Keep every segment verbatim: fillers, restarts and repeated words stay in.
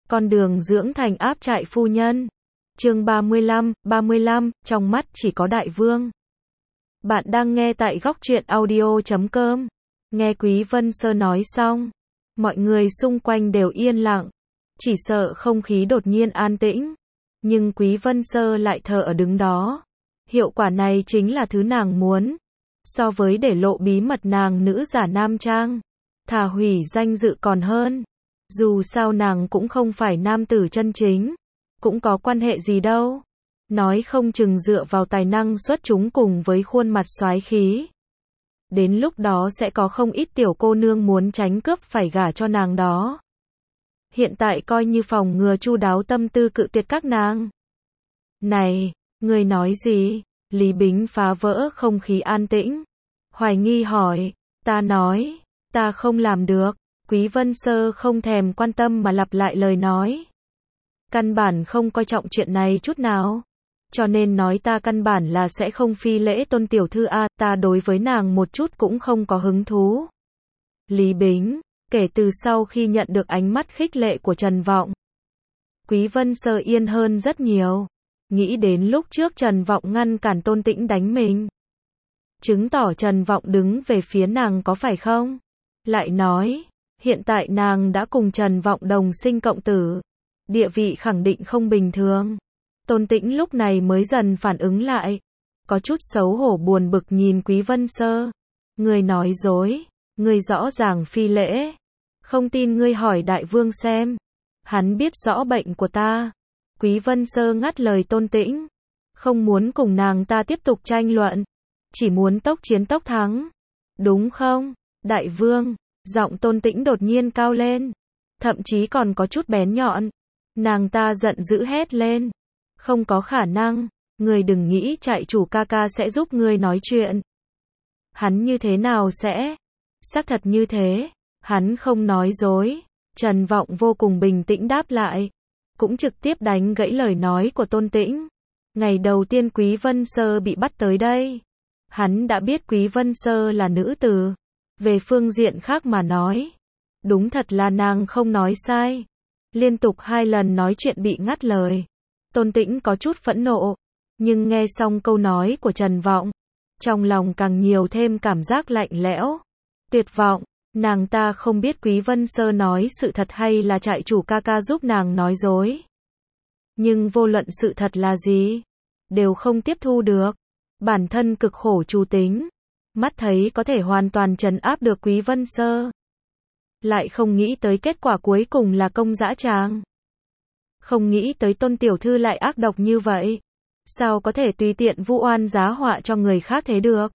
Con đường dưỡng thành áp trại phu nhân. Chương ba mươi lăm, ba mươi lăm, trong mắt chỉ có đại vương. Bạn đang nghe tại góc truyện audio chấm com. Nghe Quý Vân Sơ nói xong, mọi người xung quanh đều yên lặng, chỉ sợ không khí đột nhiên an tĩnh. Nhưng Quý Vân Sơ lại thờ ở đứng đó. Hiệu quả này chính là thứ nàng muốn. So với để lộ bí mật nàng nữ giả nam trang, thà hủy danh dự còn hơn. Dù sao nàng cũng không phải nam tử chân chính, cũng có quan hệ gì đâu. Nói không chừng dựa vào tài năng xuất chúng cùng với khuôn mặt soái khí, đến lúc đó sẽ có không ít tiểu cô nương muốn tránh cướp phải gả cho nàng đó. Hiện tại coi như phòng ngừa chu đáo tâm tư cự tuyệt các nàng. Này, ngươi nói gì? Lý Bính phá vỡ không khí an tĩnh, hoài nghi hỏi. Ta nói, ta không làm được. Quý Vân Sơ không thèm quan tâm mà lặp lại lời nói. Căn bản không coi trọng chuyện này chút nào. Cho nên nói ta căn bản là sẽ không phi lễ Tôn tiểu thư a, ta đối với nàng một chút cũng không có hứng thú. Lý Bính, kể từ sau khi nhận được ánh mắt khích lệ của Trần Vọng, Quý Vân Sơ yên hơn rất nhiều. Nghĩ đến lúc trước Trần Vọng ngăn cản Tôn Tĩnh đánh mình, chứng tỏ Trần Vọng đứng về phía nàng có phải không? Lại nói, hiện tại nàng đã cùng Trần Vọng đồng sinh cộng tử, địa vị khẳng định không bình thường. Tôn Tĩnh lúc này mới dần phản ứng lại, có chút xấu hổ buồn bực nhìn Quý Vân Sơ. Ngươi nói dối, ngươi rõ ràng phi lễ. Không tin ngươi hỏi đại vương xem, hắn biết rõ bệnh của ta. Quý Vân Sơ ngắt lời Tôn Tĩnh, không muốn cùng nàng ta tiếp tục tranh luận, chỉ muốn tốc chiến tốc thắng. Đúng không, đại vương? Giọng Tôn Tĩnh đột nhiên cao lên, thậm chí còn có chút bén nhọn. Nàng ta giận dữ hét lên, không có khả năng, ngươi đừng nghĩ trại chủ ca ca sẽ giúp ngươi nói chuyện. Hắn như thế nào sẽ? Xác thật như thế, hắn không nói dối. Trần Vọng vô cùng bình tĩnh đáp lại, cũng trực tiếp đánh gãy lời nói của Tôn Tĩnh. Ngày đầu tiên Quý Vân Sơ bị bắt tới đây, hắn đã biết Quý Vân Sơ là nữ tử. Về phương diện khác mà nói, đúng thật là nàng không nói sai. Liên tục hai lần nói chuyện bị ngắt lời. Tôn Tĩnh có chút phẫn nộ, nhưng nghe xong câu nói của Trần Vọng, trong lòng càng nhiều thêm cảm giác lạnh lẽo, tuyệt vọng. Nàng ta không biết Quý Vân Sơ nói sự thật hay là trại chủ ca ca giúp nàng nói dối. Nhưng vô luận sự thật là gì, đều không tiếp thu được. Bản thân cực khổ chủ tính, mắt thấy có thể hoàn toàn trấn áp được Quý Vân Sơ, lại không nghĩ tới kết quả cuối cùng là công dã tràng. Không nghĩ tới Tôn tiểu thư lại ác độc như vậy. Sao có thể tùy tiện vu oan giá họa cho người khác thế được?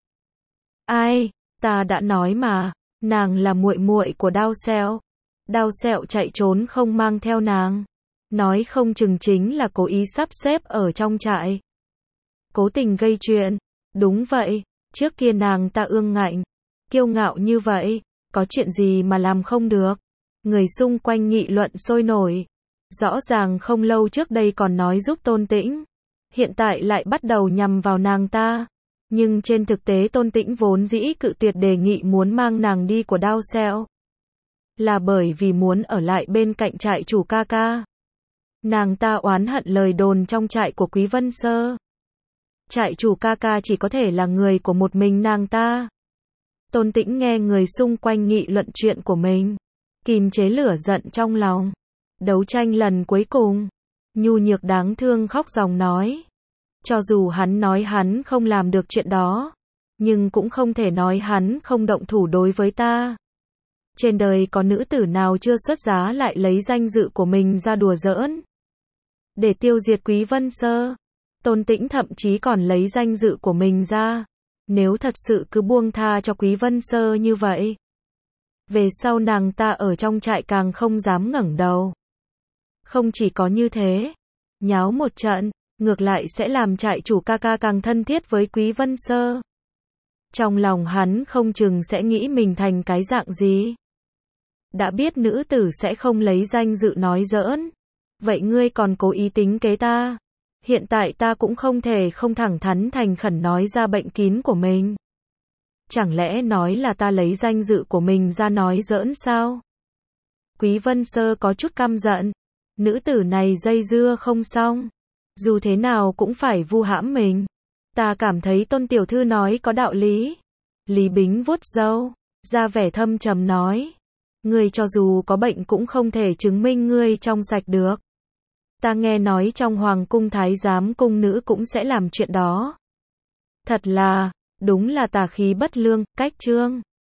Ai, ta đã nói mà, nàng là muội muội của Đao Sẹo. Đao Sẹo chạy trốn không mang theo nàng, nói không chừng chính là cố ý sắp xếp ở trong trại, cố tình gây chuyện. Đúng vậy, trước kia nàng ta ương ngạnh, kiêu ngạo như vậy, có chuyện gì mà làm không được. Người xung quanh nghị luận sôi nổi. Rõ ràng không lâu trước đây còn nói giúp Tôn Tĩnh, hiện tại lại bắt đầu nhằm vào nàng ta. Nhưng trên thực tế Tôn Tĩnh vốn dĩ cự tuyệt đề nghị muốn mang nàng đi của Đao Sẹo, là bởi vì muốn ở lại bên cạnh trại chủ ca ca. Nàng ta oán hận lời đồn trong trại của Quý Vân Sơ, trại chủ ca ca chỉ có thể là người của một mình nàng ta. Tôn Tĩnh nghe người xung quanh nghị luận chuyện của mình, kìm chế lửa giận trong lòng. Đấu tranh lần cuối cùng, nhu nhược đáng thương khóc ròng nói. Cho dù hắn nói hắn không làm được chuyện đó, nhưng cũng không thể nói hắn không động thủ đối với ta. Trên đời có nữ tử nào chưa xuất giá lại lấy danh dự của mình ra đùa giỡn để tiêu diệt Quý Vân Sơ. Tôn Tĩnh thậm chí còn lấy danh dự của mình ra. Nếu thật sự cứ buông tha cho Quý Vân Sơ như vậy, về sau nàng ta ở trong trại càng không dám ngẩng đầu. Không chỉ có như thế, nháo một trận, ngược lại sẽ làm trại chủ ca ca càng thân thiết với Quý Vân Sơ. Trong lòng hắn không chừng sẽ nghĩ mình thành cái dạng gì. Đã biết nữ tử sẽ không lấy danh dự nói giỡn, vậy ngươi còn cố ý tính kế ta. Hiện tại ta cũng không thể không thẳng thắn thành khẩn nói ra bệnh kín của mình. Chẳng lẽ nói là ta lấy danh dự của mình ra nói giỡn sao? Quý Vân Sơ có chút căm giận, Nữ tử này dây dưa không xong. Dù thế nào cũng phải vu hãm mình. Ta cảm thấy Tôn tiểu thư nói có đạo lý. Lý Bính vuốt râu, ra vẻ thâm trầm nói. Ngươi cho dù có bệnh cũng không thể chứng minh ngươi trong sạch được. Ta nghe nói trong hoàng cung thái giám cung nữ cũng sẽ làm chuyện đó. Thật là, đúng là tà khí bất lương, cách trương.